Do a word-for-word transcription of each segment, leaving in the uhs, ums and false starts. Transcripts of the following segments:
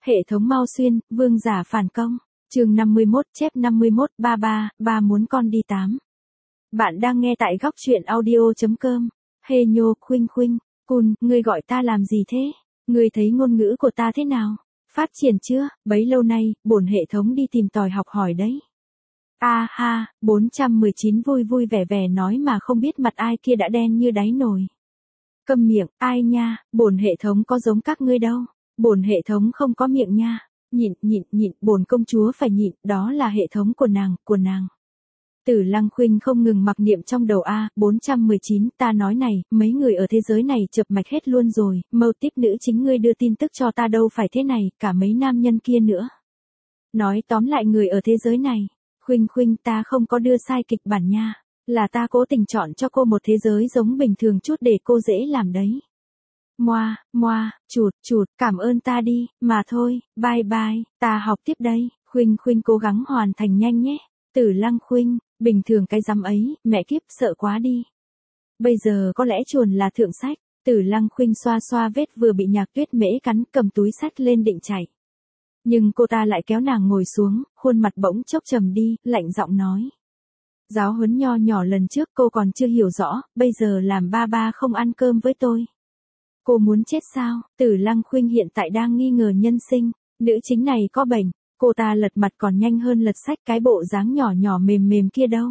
Hệ thống Mao Xuyên, vương giả phản công. Chương năm mươi mốt chép năm mươi mốt ba ba, ba muốn con đi tám. Bạn đang nghe tại góc truyện audio.com. Hê nhô, khuynh khuynh, cun, ngươi gọi ta làm gì thế? Ngươi thấy ngôn ngữ của ta thế nào? Phát triển chưa? Bấy lâu nay, bổn hệ thống đi tìm tòi học hỏi đấy. A ha, bốn trăm mười chín vui vui vẻ vẻ nói mà không biết mặt ai kia đã đen như đáy nồi. Câm miệng, ai nha, bổn hệ thống có giống các ngươi đâu. Bổn hệ thống không có miệng nha. Nhịn, nhịn, nhịn, bổn công chúa phải nhịn, đó là hệ thống của nàng, của nàng. Tử Lăng Khuynh không ngừng mặc niệm trong đầu A, bốn trăm mười chín, ta nói này, mấy người ở thế giới này chập mạch hết luôn rồi, mâu tiếp nữ chính ngươi đưa tin tức cho ta đâu phải thế này, cả mấy nam nhân kia nữa. Nói tóm lại người ở thế giới này, Khuynh Khuynh ta không có đưa sai kịch bản nha, là ta cố tình chọn cho cô một thế giới giống bình thường chút để cô dễ làm đấy. Moa, moa, chuột, chuột, cảm ơn ta đi, mà thôi, bye bye, ta học tiếp đây, Khuynh Khuynh cố gắng hoàn thành nhanh nhé. Tử Lăng Khuynh, bình thường cái dám ấy, mẹ kiếp sợ quá đi. Bây giờ có lẽ chuồn là thượng sách, Tử Lăng Khuynh xoa xoa vết vừa bị Nhạc Tuyết Mễ cắn, cầm túi sách lên định chạy. Nhưng cô ta lại kéo nàng ngồi xuống, khuôn mặt bỗng chốc trầm đi, lạnh giọng nói. Giáo huấn nho nhỏ lần trước cô còn chưa hiểu rõ, bây giờ làm ba ba không ăn cơm với tôi. Cô muốn chết sao? Tử Lăng Khuynh hiện tại đang nghi ngờ nhân sinh, nữ chính này có bệnh, cô ta lật mặt còn nhanh hơn lật sách, cái bộ dáng nhỏ nhỏ mềm mềm kia đâu.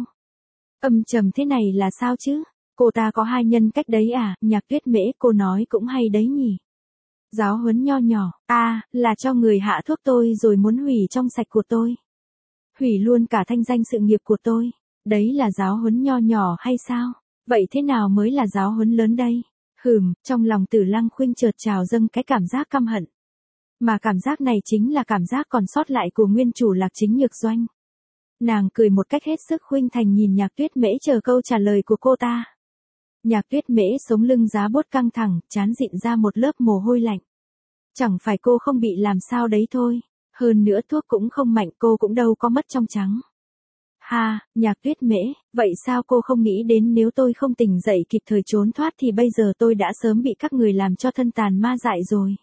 Âm trầm thế này là sao chứ? Cô ta có hai nhân cách đấy à? Nhạc Tuyết Mễ, cô nói cũng hay đấy nhỉ. Giáo huấn nho nhỏ, a à, là cho người hạ thuốc tôi rồi muốn hủy trong sạch của tôi. Hủy luôn cả thanh danh sự nghiệp của tôi. Đấy là giáo huấn nho nhỏ hay sao? Vậy thế nào mới là giáo huấn lớn đây? Hừm, trong lòng Tử Lăng Khuynh chợt trào dâng cái cảm giác căm hận. Mà cảm giác này chính là cảm giác còn sót lại của nguyên chủ Lạc Chính Nhược Doanh. Nàng cười một cách hết sức khuynh thành nhìn Nhạc Tuyết Mễ chờ câu trả lời của cô ta. Nhạc Tuyết Mễ sống lưng giá buốt căng thẳng, trán dịn ra một lớp mồ hôi lạnh. Chẳng phải cô không bị làm sao đấy thôi, hơn nữa thuốc cũng không mạnh, cô cũng đâu có mất trong trắng. Ha, Nhạc Tuyết Mễ, vậy sao cô không nghĩ đến nếu tôi không tỉnh dậy kịp thời trốn thoát thì bây giờ tôi đã sớm bị các người làm cho thân tàn ma dại rồi.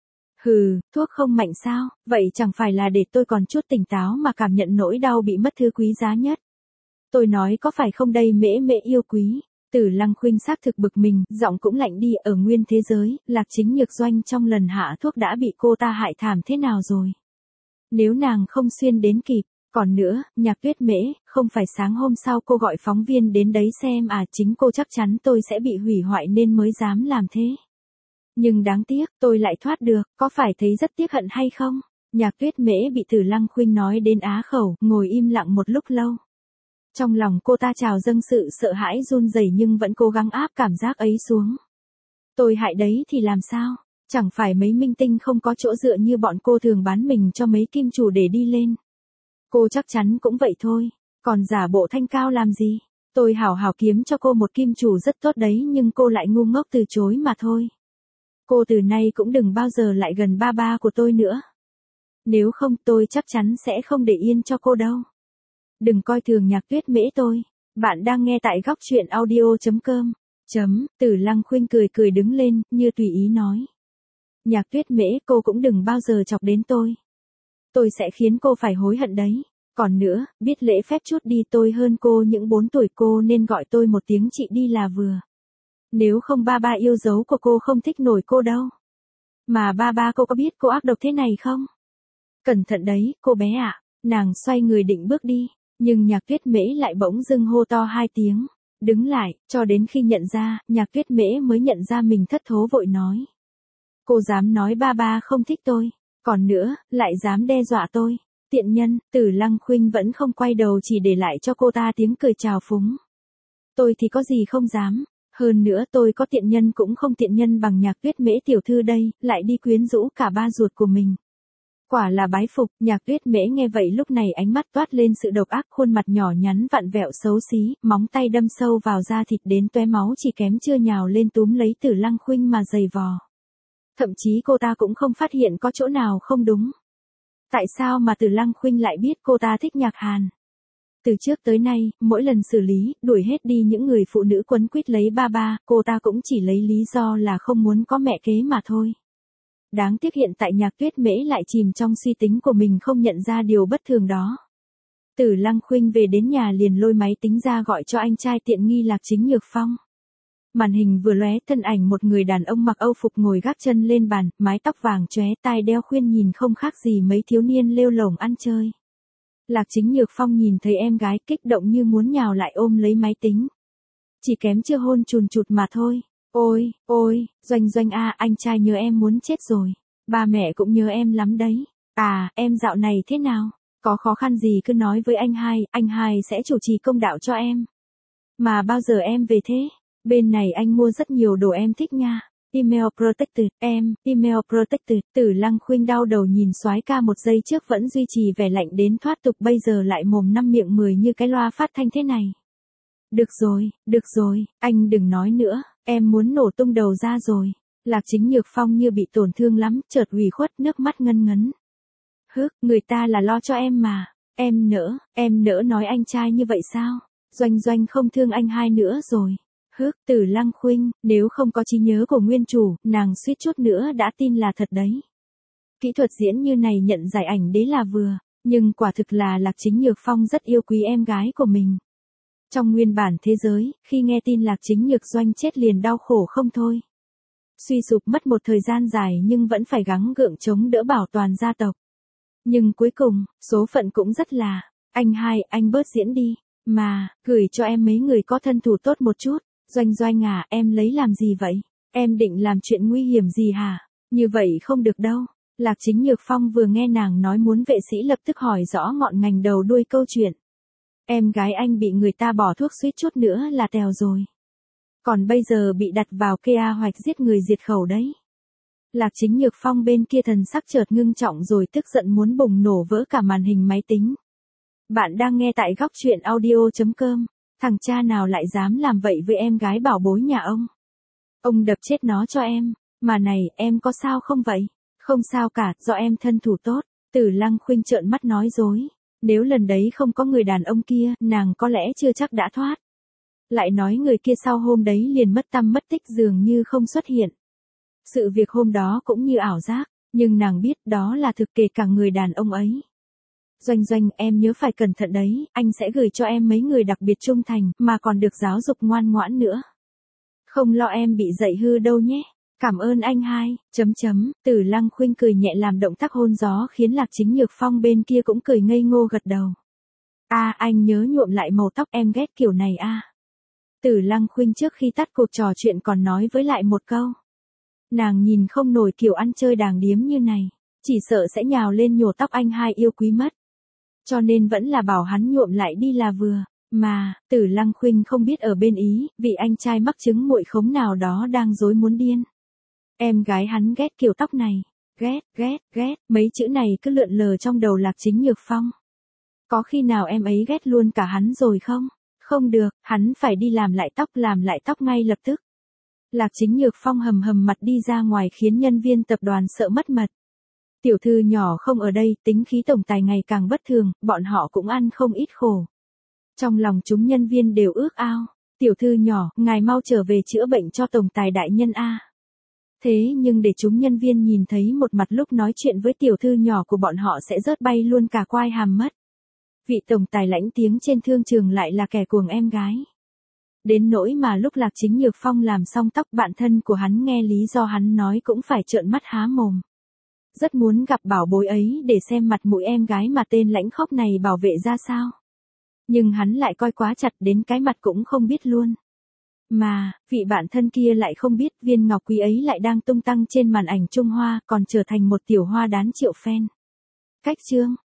Hừ, thuốc không mạnh sao, vậy chẳng phải là để tôi còn chút tỉnh táo mà cảm nhận nỗi đau bị mất thứ quý giá nhất. Tôi nói có phải không đây Mễ Mễ yêu quý. Tử Lăng Khuynh xác thực bực mình, giọng cũng lạnh đi, ở nguyên thế giới, Lạc Chính Nhược Doanh trong lần hạ thuốc đã bị cô ta hại thảm thế nào rồi. Nếu nàng không xuyên đến kịp. Còn nữa, Nhạc Tuyết Mễ, không phải sáng hôm sau cô gọi phóng viên đến đấy xem à, chính cô chắc chắn tôi sẽ bị hủy hoại nên mới dám làm thế. Nhưng đáng tiếc, tôi lại thoát được, có phải thấy rất tiếc hận hay không? Nhạc Tuyết Mễ bị Tử Lăng Khuynh nói đến á khẩu, ngồi im lặng một lúc lâu. Trong lòng cô ta trào dâng sự sợ hãi run rẩy nhưng vẫn cố gắng áp cảm giác ấy xuống. Tôi hại đấy thì làm sao? Chẳng phải mấy minh tinh không có chỗ dựa như bọn cô thường bán mình cho mấy kim chủ để đi lên. Cô chắc chắn cũng vậy thôi, còn giả bộ thanh cao làm gì? Tôi hảo hảo kiếm cho cô một kim chủ rất tốt đấy nhưng cô lại ngu ngốc từ chối mà thôi. Cô từ nay cũng đừng bao giờ lại gần ba ba của tôi nữa. Nếu không tôi chắc chắn sẽ không để yên cho cô đâu. Đừng coi thường Nhạc Tuyết Mễ tôi. Bạn đang nghe tại góc truyện audio.com. Chấm, Tử Lăng Khuynh cười cười đứng lên, như tùy ý nói. Nhạc Tuyết Mễ, cô cũng đừng bao giờ chọc đến tôi. Tôi sẽ khiến cô phải hối hận đấy. Còn nữa, biết lễ phép chút đi, tôi hơn cô những bốn tuổi, cô nên gọi tôi một tiếng chị đi là vừa. Nếu không ba ba yêu dấu của cô không thích nổi cô đâu. Mà ba ba cô có biết cô ác độc thế này không? Cẩn thận đấy, cô bé ạ. Nàng xoay người định bước đi, nhưng Nhạc Tuyết Mễ lại bỗng dưng hô to hai tiếng. Đứng lại, cho đến khi nhận ra, Nhạc Tuyết Mễ mới nhận ra mình thất thố vội nói. Cô dám nói ba ba không thích tôi. Còn nữa, lại dám đe dọa tôi. Tiện nhân, Tử Lăng Khuynh vẫn không quay đầu chỉ để lại cho cô ta tiếng cười trào phúng. Tôi thì có gì không dám. Hơn nữa tôi có tiện nhân cũng không tiện nhân bằng Nhạc Tuyết Mễ tiểu thư đây, lại đi quyến rũ cả ba ruột của mình. Quả là bái phục. Nhạc Tuyết Mễ nghe vậy lúc này ánh mắt toát lên sự độc ác, khuôn mặt nhỏ nhắn vặn vẹo xấu xí, móng tay đâm sâu vào da thịt đến tóe máu, chỉ kém chưa nhào lên túm lấy Tử Lăng Khuynh mà giày vò. Thậm chí cô ta cũng không phát hiện có chỗ nào không đúng. Tại sao mà Tử Lăng Khuynh lại biết cô ta thích Nhạc Hàn? Từ trước tới nay, mỗi lần xử lý, đuổi hết đi những người phụ nữ quấn quýt lấy ba ba, cô ta cũng chỉ lấy lý do là không muốn có mẹ kế mà thôi. Đáng tiếc hiện tại Nhạc Tuyết Mễ lại chìm trong suy tính của mình không nhận ra điều bất thường đó. Tử Lăng Khuynh về đến nhà liền lôi máy tính ra gọi cho anh trai tiện nghi Lạc Chính Nhược Phong. Màn hình vừa lóe thân ảnh một người đàn ông mặc âu phục ngồi gác chân lên bàn, mái tóc vàng chóe, tai đeo khuyên nhìn không khác gì mấy thiếu niên lêu lổng ăn chơi. Lạc Chính Nhược Phong nhìn thấy em gái kích động như muốn nhào lại ôm lấy máy tính. Chỉ kém chưa hôn chùn chụt mà thôi. Ôi, ôi, Doanh Doanh a, anh trai nhớ em muốn chết rồi. Ba mẹ cũng nhớ em lắm đấy. À, em dạo này thế nào? Có khó khăn gì cứ nói với anh hai, anh hai sẽ chủ trì công đạo cho em. Mà bao giờ em về thế? Bên này anh mua rất nhiều đồ em thích nha. Email protected, em, email protected. Tử Lăng Khuynh đau đầu nhìn soái ca một giây trước vẫn duy trì vẻ lạnh đến thoát tục, bây giờ lại mồm năm miệng mười như cái loa phát thanh thế này. Được rồi, được rồi, anh đừng nói nữa, em muốn nổ tung đầu ra rồi. Lạc Chính Nhược Phong như bị tổn thương lắm, chợt ủy khuất, nước mắt ngân ngấn. Hứ, người ta là lo cho em mà. Em nỡ, em nỡ nói anh trai như vậy sao? Doanh Doanh không thương anh hai nữa rồi. Hứ, Tử Lăng Khuynh, nếu không có trí nhớ của nguyên chủ, nàng suýt chút nữa đã tin là thật đấy. Kỹ thuật diễn như này nhận giải ảnh đế là vừa, nhưng quả thực là Lạc Chính Nhược Phong rất yêu quý em gái của mình. Trong nguyên bản thế giới, khi nghe tin Lạc Chính Nhược Doanh chết liền đau khổ không thôi. Suy sụp mất một thời gian dài nhưng vẫn phải gắng gượng chống đỡ bảo toàn gia tộc. Nhưng cuối cùng, số phận cũng rất là, anh hai, anh bớt diễn đi, mà, gửi cho em mấy người có thân thủ tốt một chút. Doanh Doanh à, em lấy làm gì vậy? Em định làm chuyện nguy hiểm gì hả? Như vậy không được đâu. Lạc Chính Nhược Phong vừa nghe nàng nói muốn vệ sĩ lập tức hỏi rõ ngọn ngành đầu đuôi câu chuyện. Em gái anh bị người ta bỏ thuốc suýt chút nữa là tèo rồi. Còn bây giờ bị đặt vào kế hoạch giết người diệt khẩu đấy. Lạc Chính Nhược Phong bên kia thần sắc chợt ngưng trọng rồi tức giận muốn bùng nổ vỡ cả màn hình máy tính. Bạn đang nghe tại góc truyện audio chấm com. Thằng cha nào lại dám làm vậy với em gái bảo bối nhà ông? Ông đập chết nó cho em. Mà này, em có sao không vậy? Không sao cả, do em thân thủ tốt. Tử Lăng Khuynh trợn mắt nói dối. Nếu lần đấy không có người đàn ông kia, nàng có lẽ chưa chắc đã thoát. Lại nói người kia sau hôm đấy liền mất tăm mất tích dường như không xuất hiện. Sự việc hôm đó cũng như ảo giác, nhưng nàng biết đó là thực, kể cả người đàn ông ấy. Doanh Doanh, em nhớ phải cẩn thận đấy, anh sẽ gửi cho em mấy người đặc biệt trung thành, mà còn được giáo dục ngoan ngoãn nữa. Không lo em bị dạy hư đâu nhé. Cảm ơn anh hai, chấm chấm, Tử Lăng Khuynh cười nhẹ làm động tác hôn gió khiến Lạc Chính Nhược Phong bên kia cũng cười ngây ngô gật đầu. A à, anh nhớ nhuộm lại màu tóc, em ghét kiểu này a. À. Tử Lăng Khuynh trước khi tắt cuộc trò chuyện còn nói với lại một câu. Nàng nhìn không nổi kiểu ăn chơi đàng điếm như này, chỉ sợ sẽ nhào lên nhổ tóc anh hai yêu quý mất. Cho nên vẫn là bảo hắn nhuộm lại đi là vừa. Mà, Tử Lăng Khuynh không biết ở bên Ý, vị anh trai mắc chứng muội khống nào đó đang dối muốn điên. Em gái hắn ghét kiểu tóc này. Ghét, ghét, ghét, mấy chữ này cứ lượn lờ trong đầu Lạc Chính Nhược Phong. Có khi nào em ấy ghét luôn cả hắn rồi không? Không được, hắn phải đi làm lại tóc, làm lại tóc ngay lập tức. Lạc Chính Nhược Phong hầm hầm mặt đi ra ngoài khiến nhân viên tập đoàn sợ mất mật. Tiểu thư nhỏ không ở đây, tính khí tổng tài ngày càng bất thường, bọn họ cũng ăn không ít khổ. Trong lòng chúng nhân viên đều ước ao. Tiểu thư nhỏ, ngài mau trở về chữa bệnh cho tổng tài đại nhân a. Thế nhưng để chúng nhân viên nhìn thấy một mặt lúc nói chuyện với tiểu thư nhỏ của bọn họ sẽ rớt bay luôn cả quai hàm mất. Vị tổng tài lãnh tiếng trên thương trường lại là kẻ cuồng em gái. Đến nỗi mà lúc Lạc Chính Nhược Phong làm xong tóc, bạn thân của hắn nghe lý do hắn nói cũng phải trợn mắt há mồm. Rất muốn gặp bảo bối ấy để xem mặt mũi em gái mà tên lãnh khốc này bảo vệ ra sao. Nhưng hắn lại coi quá chặt đến cái mặt cũng không biết luôn. Mà, vị bạn thân kia lại không biết viên ngọc quý ấy lại đang tung tăng trên màn ảnh Trung Hoa, còn trở thành một tiểu hoa đán triệu fan. Cách chương,